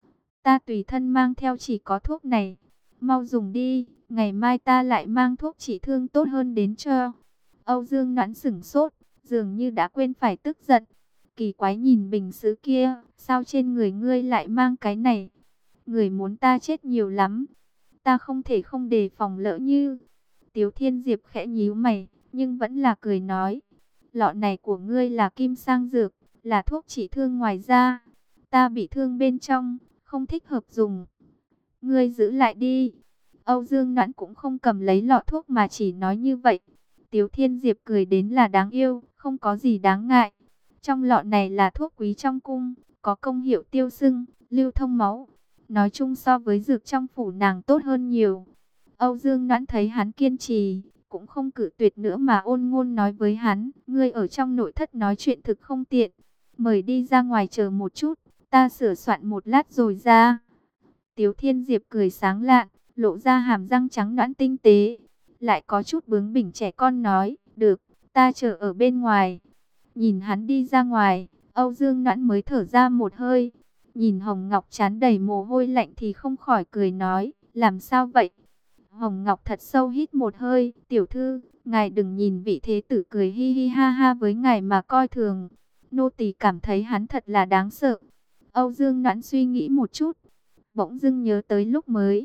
ta tùy thân mang theo chỉ có thuốc này, mau dùng đi, ngày mai ta lại mang thuốc trị thương tốt hơn đến cho. Âu Dương Noãn sửng sốt, dường như đã quên phải tức giận, kỳ quái nhìn bình sứ kia, sao trên người ngươi lại mang cái này? Người muốn ta chết nhiều lắm, ta không thể không đề phòng lỡ như. Tiếu Thiên Diệp khẽ nhíu mày, nhưng vẫn là cười nói, lọ này của ngươi là kim sang dược, là thuốc trị thương ngoài da, ta bị thương bên trong, không thích hợp dùng, ngươi giữ lại đi. Âu Dương Noãn cũng không cầm lấy lọ thuốc mà chỉ nói như vậy. Tiếu Thiên Diệp cười đến là đáng yêu, không có gì đáng ngại. Trong lọ này là thuốc quý trong cung, có công hiệu tiêu sưng, lưu thông máu. Nói chung so với dược trong phủ nàng tốt hơn nhiều. Âu Dương Noãn thấy hắn kiên trì, cũng không cự tuyệt nữa mà ôn ngôn nói với hắn, ngươi ở trong nội thất nói chuyện thực không tiện, mời đi ra ngoài chờ một chút, ta sửa soạn một lát rồi ra. Tiếu Thiên Diệp cười sáng lạn, lộ ra hàm răng trắng nõn tinh tế, lại có chút bướng bỉnh trẻ con nói, được, ta chờ ở bên ngoài. Nhìn hắn đi ra ngoài, Âu Dương Noãn mới thở ra một hơi. Nhìn Hồng Ngọc trán đầy mồ hôi lạnh thì không khỏi cười nói, làm sao vậy? Hồng Ngọc thật sâu hít một hơi, tiểu thư, ngài đừng nhìn vị thế tử cười hi hi ha ha với ngài mà coi thường. Nô tỳ cảm thấy hắn thật là đáng sợ. Âu Dương Noãn suy nghĩ một chút, bỗng dưng nhớ tới lúc mới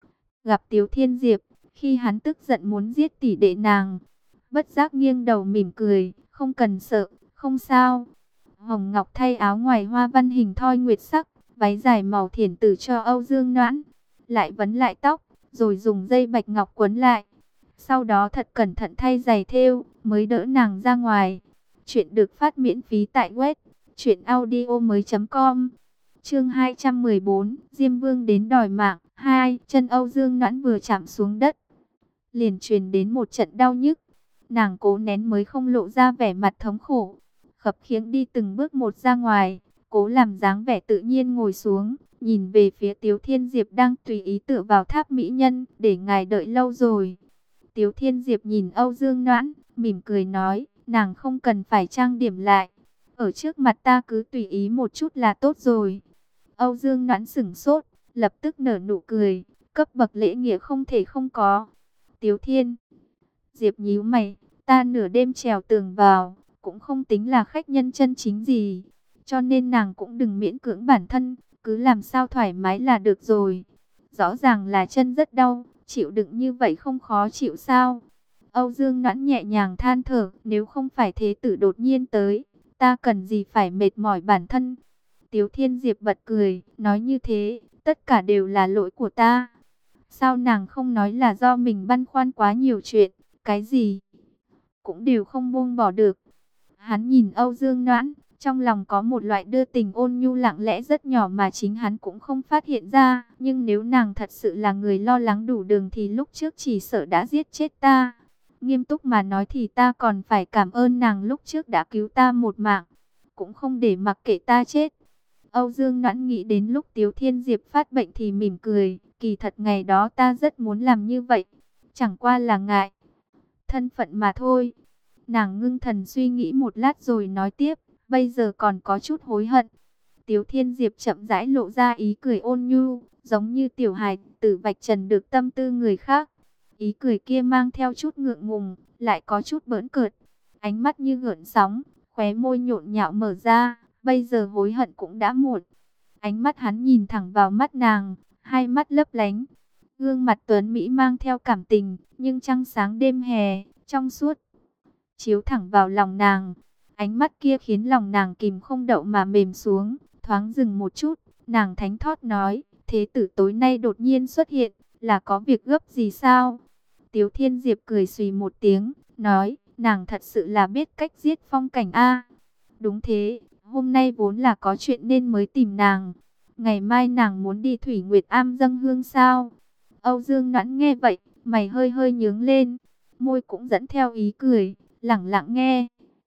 gặp Tiếu Thiên Diệp, khi hắn tức giận muốn giết tỷ đệ nàng. Bất giác nghiêng đầu mỉm cười, không cần sợ, không sao. Hồng Ngọc thay áo ngoài hoa văn hình thoi nguyệt sắc, váy dài màu thiển tử cho Âu Dương Noãn, lại vấn lại tóc, rồi dùng dây bạch ngọc quấn lại. Sau đó thật cẩn thận thay giày thêu, mới đỡ nàng ra ngoài. Chuyện được phát miễn phí tại web truyện audio mới chấm com. Chương hai trăm mười bốn, Diêm Vương đến đòi mạng. Hai, chân Âu Dương Noãn vừa chạm xuống đất, liền truyền đến một trận đau nhức. Nàng cố nén mới không lộ ra vẻ mặt thống khổ, khập khiễng đi từng bước một ra ngoài, cố làm dáng vẻ tự nhiên ngồi xuống, nhìn về phía Tiếu Thiên Diệp đang tùy ý tựa vào tháp mỹ nhân, để ngài đợi lâu rồi. Tiếu Thiên Diệp nhìn Âu Dương Noãn, mỉm cười nói, nàng không cần phải trang điểm lại, ở trước mặt ta cứ tùy ý một chút là tốt rồi. Âu Dương Noãn sửng sốt, lập tức nở nụ cười, cấp bậc lễ nghĩa không thể không có. Tiếu Thiên Diệp nhíu mày, ta nửa đêm trèo tường vào, cũng không tính là khách nhân chân chính gì, cho nên nàng cũng đừng miễn cưỡng bản thân, cứ làm sao thoải mái là được rồi. Rõ ràng là chân rất đau, chịu đựng như vậy không khó chịu sao? Âu Dương Noãn nhẹ nhàng than thở, nếu không phải thế tử đột nhiên tới, ta cần gì phải mệt mỏi bản thân. Tiếu Thiên Diệp bật cười, nói như thế, tất cả đều là lỗi của ta. Sao nàng không nói là do mình băn khoăn quá nhiều chuyện, cái gì cũng đều không buông bỏ được. Hắn nhìn Âu Dương Noãn, trong lòng có một loại đưa tình ôn nhu lặng lẽ rất nhỏ mà chính hắn cũng không phát hiện ra. Nhưng nếu nàng thật sự là người lo lắng đủ đường thì lúc trước chỉ sợ đã giết chết ta. Nghiêm túc mà nói thì ta còn phải cảm ơn nàng lúc trước đã cứu ta một mạng, cũng không để mặc kệ ta chết. Âu Dương Noãn nghĩ đến lúc Tiếu Thiên Diệp phát bệnh thì mỉm cười, kỳ thật ngày đó ta rất muốn làm như vậy, chẳng qua là ngại thân phận mà thôi. Nàng ngưng thần suy nghĩ một lát rồi nói tiếp, bây giờ còn có chút hối hận. Tiếu Thiên Diệp chậm rãi lộ ra ý cười ôn nhu, giống như tiểu hài tử vạch trần được tâm tư người khác. Ý cười kia mang theo chút ngượng ngùng, lại có chút bỡn cợt, ánh mắt như gợn sóng, khóe môi nhộn nhạo mở ra, bây giờ hối hận cũng đã muộn. Ánh mắt hắn nhìn thẳng vào mắt nàng, hai mắt lấp lánh, gương mặt tuấn mỹ mang theo cảm tình, nhưng trăng sáng đêm hè, trong suốt, chiếu thẳng vào lòng nàng. Ánh mắt kia khiến lòng nàng kìm không đậu mà mềm xuống, thoáng dừng một chút, nàng thánh thót nói, thế tử tối nay đột nhiên xuất hiện, là có việc gấp gì sao? Tiếu Thiên Diệp cười xùy một tiếng, nói, nàng thật sự là biết cách giết phong cảnh a. Đúng thế, hôm nay vốn là có chuyện nên mới tìm nàng. Ngày mai nàng muốn đi Thủy Nguyệt Am dâng hương sao? Âu Dương Noãn nghe vậy, mày hơi hơi nhướng lên, môi cũng dẫn theo ý cười, lẳng lặng nghe.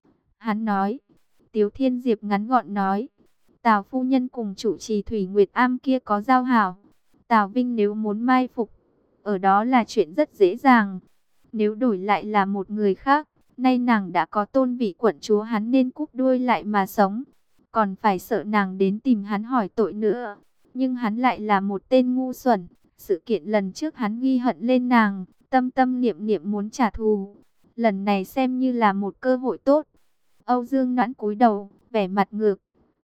Hắn nói, Tiếu Thiên Diệp ngắn gọn nói, Tào phu nhân cùng chủ trì Thủy Nguyệt Am kia có giao hảo. Tào Vinh nếu muốn mai phục, ở đó là chuyện rất dễ dàng. Nếu đổi lại là một người khác, nay nàng đã có tôn vị quận chúa, hắn nên cúp đuôi lại mà sống, còn phải sợ nàng đến tìm hắn hỏi tội nữa. Nhưng hắn lại là một tên ngu xuẩn. Sự kiện lần trước hắn ghi hận lên nàng, tâm tâm niệm niệm muốn trả thù. Lần này xem như là một cơ hội tốt. Âu Dương Noãn cúi đầu, vẻ mặt ngược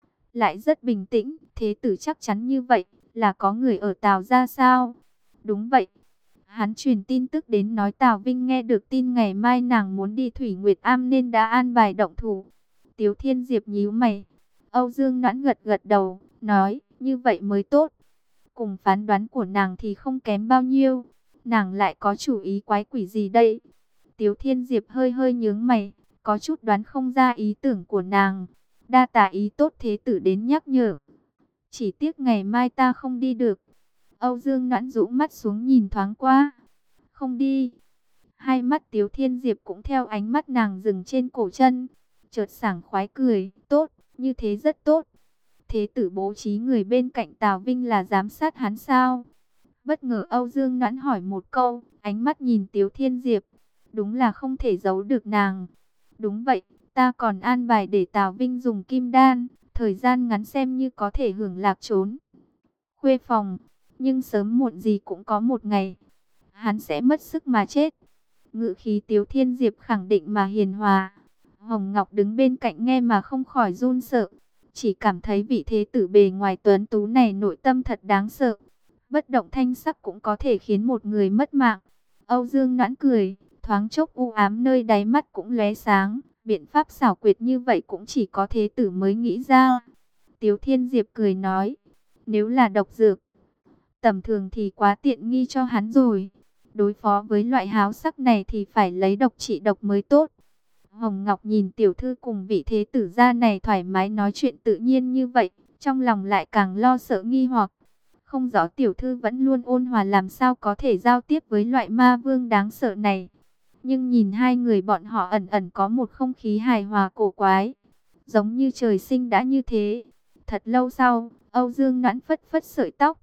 lại rất bình tĩnh. Thế tử chắc chắn như vậy, là có người ở Tào gia sao? Đúng vậy. Hắn truyền tin tức đến nói Tào Vinh nghe được tin ngày mai nàng muốn đi Thủy Nguyệt Am nên đã an bài động thủ. Tiếu Thiên Diệp nhíu mày. Âu Dương Noãn gật gật đầu, nói, như vậy mới tốt. Cùng phán đoán của nàng thì không kém bao nhiêu. Nàng lại có chủ ý quái quỷ gì đây? Tiếu Thiên Diệp hơi hơi nhướng mày, có chút đoán không ra ý tưởng của nàng. Đa tả ý tốt thế tử đến nhắc nhở. Chỉ tiếc ngày mai ta không đi được. Âu Dương Noãn rũ mắt xuống nhìn thoáng qua. Không đi. Hai mắt Tiếu Thiên Diệp cũng theo ánh mắt nàng dừng trên cổ chân. Chợt sảng khoái cười, tốt, như thế rất tốt. Thế tử bố trí người bên cạnh Tào Vinh là giám sát hắn sao? Bất ngờ Âu Dương Noãn hỏi một câu, ánh mắt nhìn Tiếu Thiên Diệp. Đúng là không thể giấu được nàng. Đúng vậy, Ta còn an bài để Tào Vinh dùng kim đan, thời gian ngắn xem như có thể hưởng lạc trốn khuê phòng, nhưng sớm muộn gì cũng có một ngày hắn sẽ mất sức mà chết. Ngự khí Tiếu Thiên Diệp khẳng định mà hiền hòa. Hồng Ngọc đứng bên cạnh nghe mà không khỏi run sợ, chỉ cảm thấy vị thế tử bề ngoài tuấn tú này nội tâm thật đáng sợ. Bất động thanh sắc cũng có thể khiến một người mất mạng. Âu Dương Noãn cười, thoáng chốc u ám nơi đáy mắt cũng lóe sáng. Biện pháp xảo quyệt như vậy cũng chỉ có thế tử mới nghĩ ra. Tiếu Thiên Diệp cười nói, nếu là độc dược tầm thường thì quá tiện nghi cho hắn rồi. Đối phó với loại háo sắc này thì phải lấy độc trị độc mới tốt. Hồng Ngọc nhìn tiểu thư cùng vị thế tử gia này thoải mái nói chuyện tự nhiên như vậy, trong lòng lại càng lo sợ nghi hoặc. Không rõ tiểu thư vẫn luôn ôn hòa làm sao có thể giao tiếp với loại ma vương đáng sợ này. Nhưng nhìn hai người bọn họ ẩn ẩn có một không khí hài hòa cổ quái, giống như trời sinh đã như thế. Thật lâu sau, Âu Dương Noãn phất phất sợi tóc,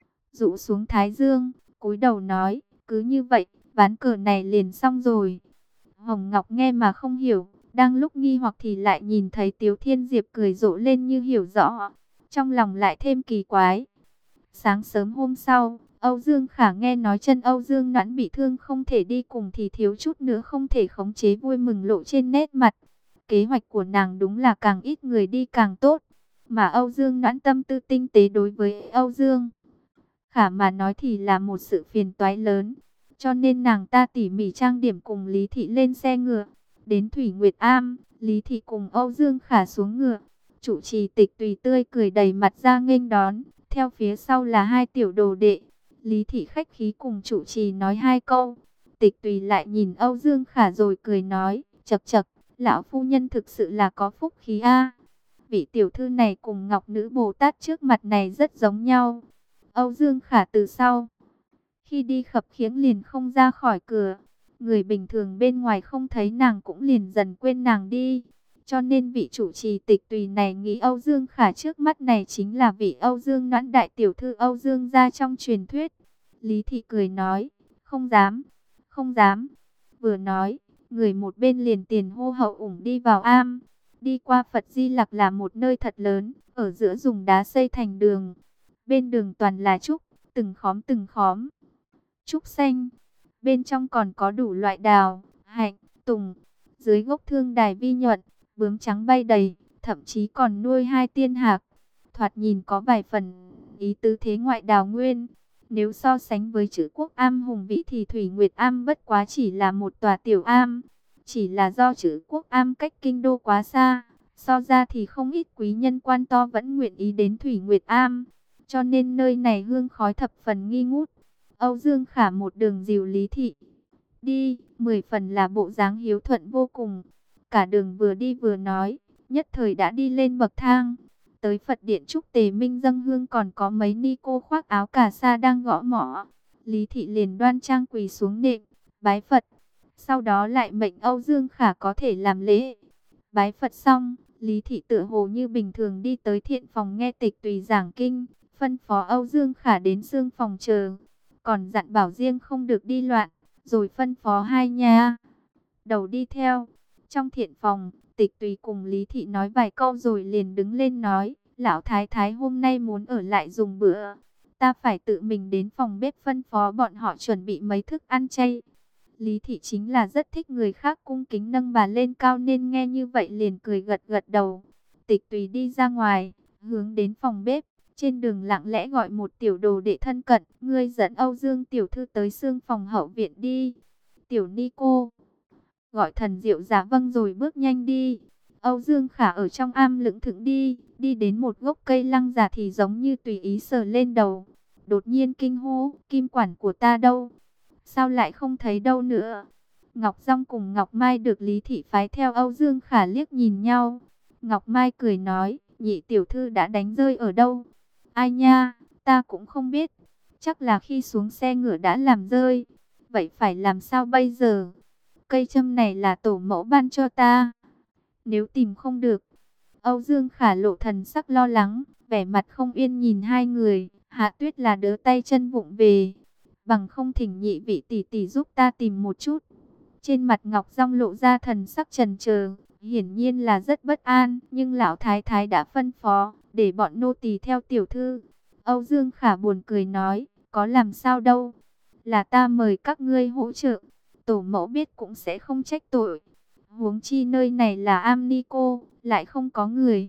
rũ xuống thái dương, cúi đầu nói, cứ như vậy, ván cờ này liền xong rồi. Hồng Ngọc nghe mà không hiểu, đang lúc nghi hoặc thì lại nhìn thấy Tiếu Thiên Diệp cười rộ lên như hiểu rõ, trong lòng lại thêm kỳ quái. Sáng sớm hôm sau, Âu Dương Khả nghe nói chân Âu Dương Noãn bị thương không thể đi cùng thì thiếu chút nữa không thể khống chế vui mừng lộ trên nét mặt. Kế hoạch của nàng đúng là càng ít người đi càng tốt, mà Âu Dương Noãn tâm tư tinh tế đối với Âu Dương Khả mà nói thì là một sự phiền toái lớn. Cho nên nàng ta tỉ mỉ trang điểm cùng Lý Thị lên xe ngựa. Đến Thủy Nguyệt Am, Lý Thị cùng Âu Dương Khả xuống ngựa. Chủ trì Tịch Tùy tươi cười đầy mặt ra nghênh đón. Theo phía sau là hai tiểu đồ đệ. Lý Thị khách khí cùng chủ trì nói hai câu. Tịch Tùy lại nhìn Âu Dương Khả rồi cười nói, chậc chậc, lão phu nhân thực sự là có phúc khí a. Vị tiểu thư này cùng Ngọc Nữ Bồ Tát trước mặt này rất giống nhau. Âu Dương Khả từ sau khi đi khập khiễng liền không ra khỏi cửa. Người bình thường bên ngoài không thấy nàng cũng liền dần quên nàng đi. Cho nên vị chủ trì Tịch Tùy này nghĩ Âu Dương Khả trước mắt này chính là vị Âu Dương Noãn đại tiểu thư Âu Dương gia trong truyền thuyết. Lý Thị cười nói, không dám, không dám. Vừa nói, người một bên liền tiền hô hậu ủng đi vào am. Đi qua Phật Di Lặc là một nơi thật lớn, ở giữa dùng đá xây thành đường. Bên đường toàn là trúc, từng khóm từng khóm trúc xanh. Bên trong còn có đủ loại đào, hạnh, tùng. Dưới gốc thương đài vi nhuận, bướm trắng bay đầy, thậm chí còn nuôi hai tiên hạc. Thoạt nhìn có vài phần ý tứ thế ngoại đào nguyên. Nếu so sánh với chữ Quốc Am hùng vĩ thì Thủy Nguyệt Am bất quá chỉ là một tòa tiểu am. Chỉ là do chữ Quốc Am cách kinh đô quá xa, so ra thì không ít quý nhân quan to vẫn nguyện ý đến Thủy Nguyệt Am. Cho nên nơi này hương khói thập phần nghi ngút. Âu Dương Khả một đường dìu Lý Thị đi, mười phần là bộ dáng hiếu thuận vô cùng. Cả đường vừa đi vừa nói, nhất thời đã đi lên bậc thang. Tới Phật điện chúc Tề Minh dâng hương còn có mấy ni cô khoác áo cà sa đang gõ mõ. Lý Thị liền đoan trang quỳ xuống nệm, bái Phật. Sau đó lại mệnh Âu Dương Khả có thể làm lễ. Bái Phật xong, Lý Thị tựa hồ như bình thường đi tới thiện phòng nghe Tịch Tùy giảng kinh. Phân phó Âu Dương Khả đến xương phòng chờ. Còn dặn bảo riêng không được đi loạn. Rồi phân phó hai nha đầu đi theo. Trong thiện phòng, Tịch Tùy cùng Lý Thị nói vài câu rồi liền đứng lên nói, lão thái thái hôm nay muốn ở lại dùng bữa, ta phải tự mình đến phòng bếp phân phó bọn họ chuẩn bị mấy thức ăn chay. Lý Thị chính là rất thích người khác cung kính nâng bà lên cao nên nghe như vậy liền cười gật gật đầu. Tịch Tùy đi ra ngoài, hướng đến phòng bếp. Trên đường lặng lẽ gọi một tiểu đồ đệ thân cận, ngươi dẫn Âu Dương tiểu thư tới xương phòng hậu viện đi. Tiểu ni cô gọi thần diệu giả vâng rồi bước nhanh đi. Âu Dương Khả ở trong am lững thững đi, đi đến một gốc cây lăng già thì giống như tùy ý sờ lên đầu. Đột nhiên kinh hô, kim quản của ta đâu? Sao lại không thấy đâu nữa? Ngọc Dung cùng Ngọc Mai được Lý Thị phái theo Âu Dương Khả liếc nhìn nhau. Ngọc Mai cười nói, nhị tiểu thư đã đánh rơi ở đâu? Ai nha, ta cũng không biết. Chắc là khi xuống xe ngựa đã làm rơi. Vậy phải làm sao bây giờ? Cây châm này là tổ mẫu ban cho ta. Nếu tìm không được. Âu Dương Khả lộ thần sắc lo lắng, vẻ mặt không yên nhìn hai người. Hạ Tuyết là đỡ tay chân vụng về. Bằng không thỉnh nhị vị tỷ tỷ giúp ta tìm một chút. Trên mặt Ngọc Dung lộ ra thần sắc chần chờ, hiển nhiên là rất bất an, nhưng lão thái thái đã phân phó, để bọn nô tỳ theo tiểu thư. Âu Dương Khả buồn cười nói, có làm sao đâu, là ta mời các ngươi hỗ trợ, tổ mẫu biết cũng sẽ không trách tội. Huống chi nơi này là am ni cô, lại không có người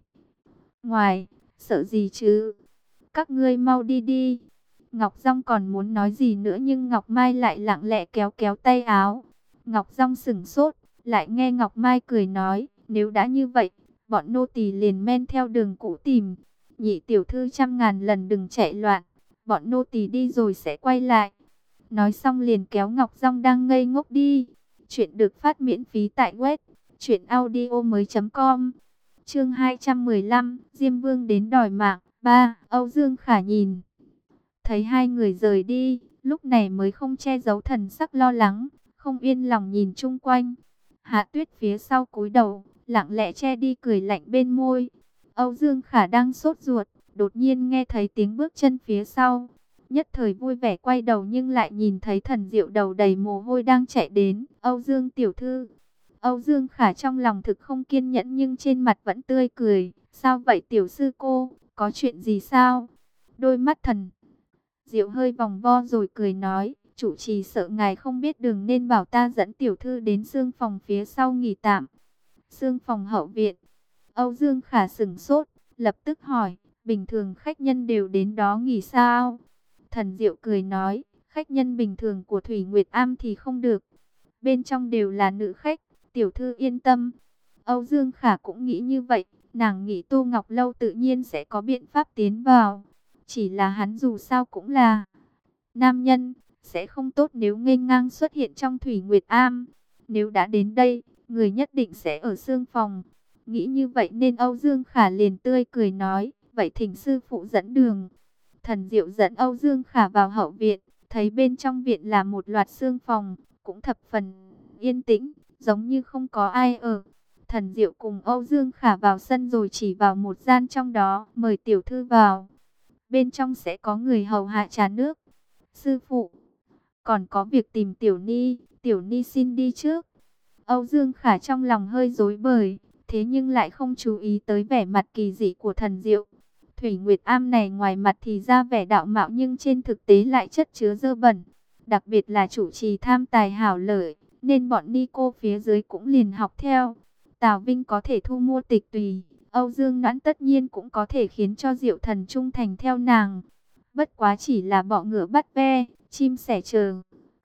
ngoài, sợ gì chứ, các ngươi mau đi đi. Ngọc Dung còn muốn nói gì nữa nhưng Ngọc Mai lại lặng lẽ kéo kéo tay áo. Ngọc Dung sững sốt, lại nghe Ngọc Mai cười nói, nếu đã như vậy, bọn nô tỳ liền men theo đường cũ tìm. Nhị tiểu thư trăm ngàn lần đừng chạy loạn, bọn nô tỳ đi rồi sẽ quay lại. Nói xong liền kéo Ngọc Dung đang ngây ngốc đi. Chuyện được phát miễn phí tại web truyện audio mới chấm com. Chương hai trăm mười lăm, Diêm Vương đến đòi mạng. ba. Âu Dương Khả nhìn thấy hai người rời đi, lúc này mới không che giấu thần sắc lo lắng, không yên lòng nhìn chung quanh. Hạ Tuyết phía sau cúi đầu, lặng lẽ che đi cười lạnh bên môi. Âu Dương Khả đang sốt ruột, đột nhiên nghe thấy tiếng bước chân phía sau. Nhất thời vui vẻ quay đầu nhưng lại nhìn thấy Thần Diệu đầu đầy mồ hôi đang chạy đến. Âu Dương tiểu thư. Âu Dương Khả trong lòng thực không kiên nhẫn nhưng trên mặt vẫn tươi cười. Sao vậy tiểu sư cô, có chuyện gì sao? Đôi mắt Thần Diệu hơi vòng vo rồi cười nói, chủ trì sợ ngài không biết đường nên bảo ta dẫn tiểu thư đến xương phòng phía sau nghỉ tạm. Xương phòng hậu viện. Âu Dương Khả sững sốt, lập tức hỏi, bình thường khách nhân đều đến đó nghỉ sao? Thần Diệu cười nói, khách nhân bình thường của Thủy Nguyệt Am thì không được. Bên trong đều là nữ khách, tiểu thư yên tâm. Âu Dương Khả cũng nghĩ như vậy, nàng nghĩ Tô Ngọc Lâu tự nhiên sẽ có biện pháp tiến vào. Chỉ là hắn dù sao cũng là nam nhân, sẽ không tốt nếu nghênh ngang xuất hiện trong Thủy Nguyệt Am. Nếu đã đến đây, người nhất định sẽ ở xương phòng. Nghĩ như vậy nên Âu Dương Khả liền tươi cười nói, vậy thỉnh sư phụ dẫn đường. Thần Diệu dẫn Âu Dương Khả vào hậu viện, thấy bên trong viện là một loạt xương phòng, cũng thập phần yên tĩnh, giống như không có ai ở. Thần Diệu cùng Âu Dương Khả vào sân rồi chỉ vào một gian trong đó, mời tiểu thư vào. Bên trong sẽ có người hầu hạ trà nước. Sư phụ, còn có việc tìm Tiểu Ni, Tiểu Ni xin đi trước. Âu Dương Khả trong lòng hơi rối bời, thế nhưng lại không chú ý tới vẻ mặt kỳ dị của Thần Diệu. Thủy Nguyệt Am này ngoài mặt thì ra vẻ đạo mạo nhưng trên thực tế lại chất chứa dơ bẩn. Đặc biệt là chủ trì tham tài hảo lợi, nên bọn ni cô phía dưới cũng liền học theo. Tào Vinh có thể thu mua tịch tùy, Âu Dương Noãn tất nhiên cũng có thể khiến cho Diệu Thần trung thành theo nàng. Bất quá chỉ là bọ ngựa bắt ve, chim sẻ chờ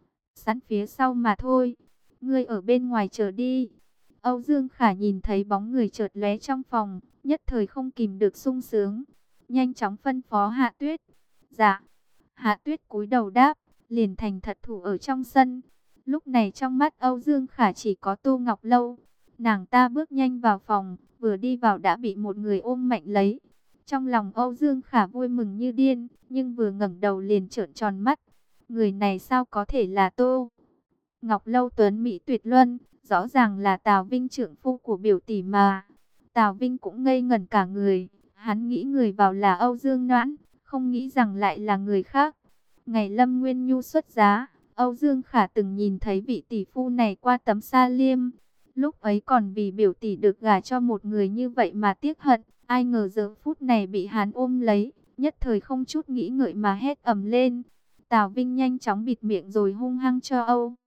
sẵn phía sau mà thôi. Ngươi ở bên ngoài chờ đi. Âu Dương Khả nhìn thấy bóng người chợt lóe trong phòng, nhất thời không kìm được sung sướng. Nhanh chóng phân phó Hạ Tuyết. Dạ. Hạ Tuyết cúi đầu đáp, liền thành thật thủ ở trong sân. Lúc này trong mắt Âu Dương Khả chỉ có Tô Ngọc Lâu. Nàng ta bước nhanh vào phòng, vừa đi vào đã bị một người ôm mạnh lấy. Trong lòng Âu Dương Khả vui mừng như điên, nhưng vừa ngẩng đầu liền trợn tròn mắt. Người này sao có thể là Tô Ngọc Lâu tuấn mỹ tuyệt luân, rõ ràng là Tào Vinh trưởng phu của biểu tỷ mà. Tào Vinh cũng ngây ngẩn cả người, hắn nghĩ người vào là Âu Dương Noãn, không nghĩ rằng lại là người khác. Ngày Lâm Nguyên Nhu xuất giá, Âu Dương Khả từng nhìn thấy vị tỷ phu này qua tấm sa liêm. Lúc ấy còn vì biểu tỷ được gả cho một người như vậy mà tiếc hận, ai ngờ giờ phút này bị hắn ôm lấy, nhất thời không chút nghĩ ngợi mà hét ầm lên. Tào Vinh nhanh chóng bịt miệng rồi hung hăng cho Âu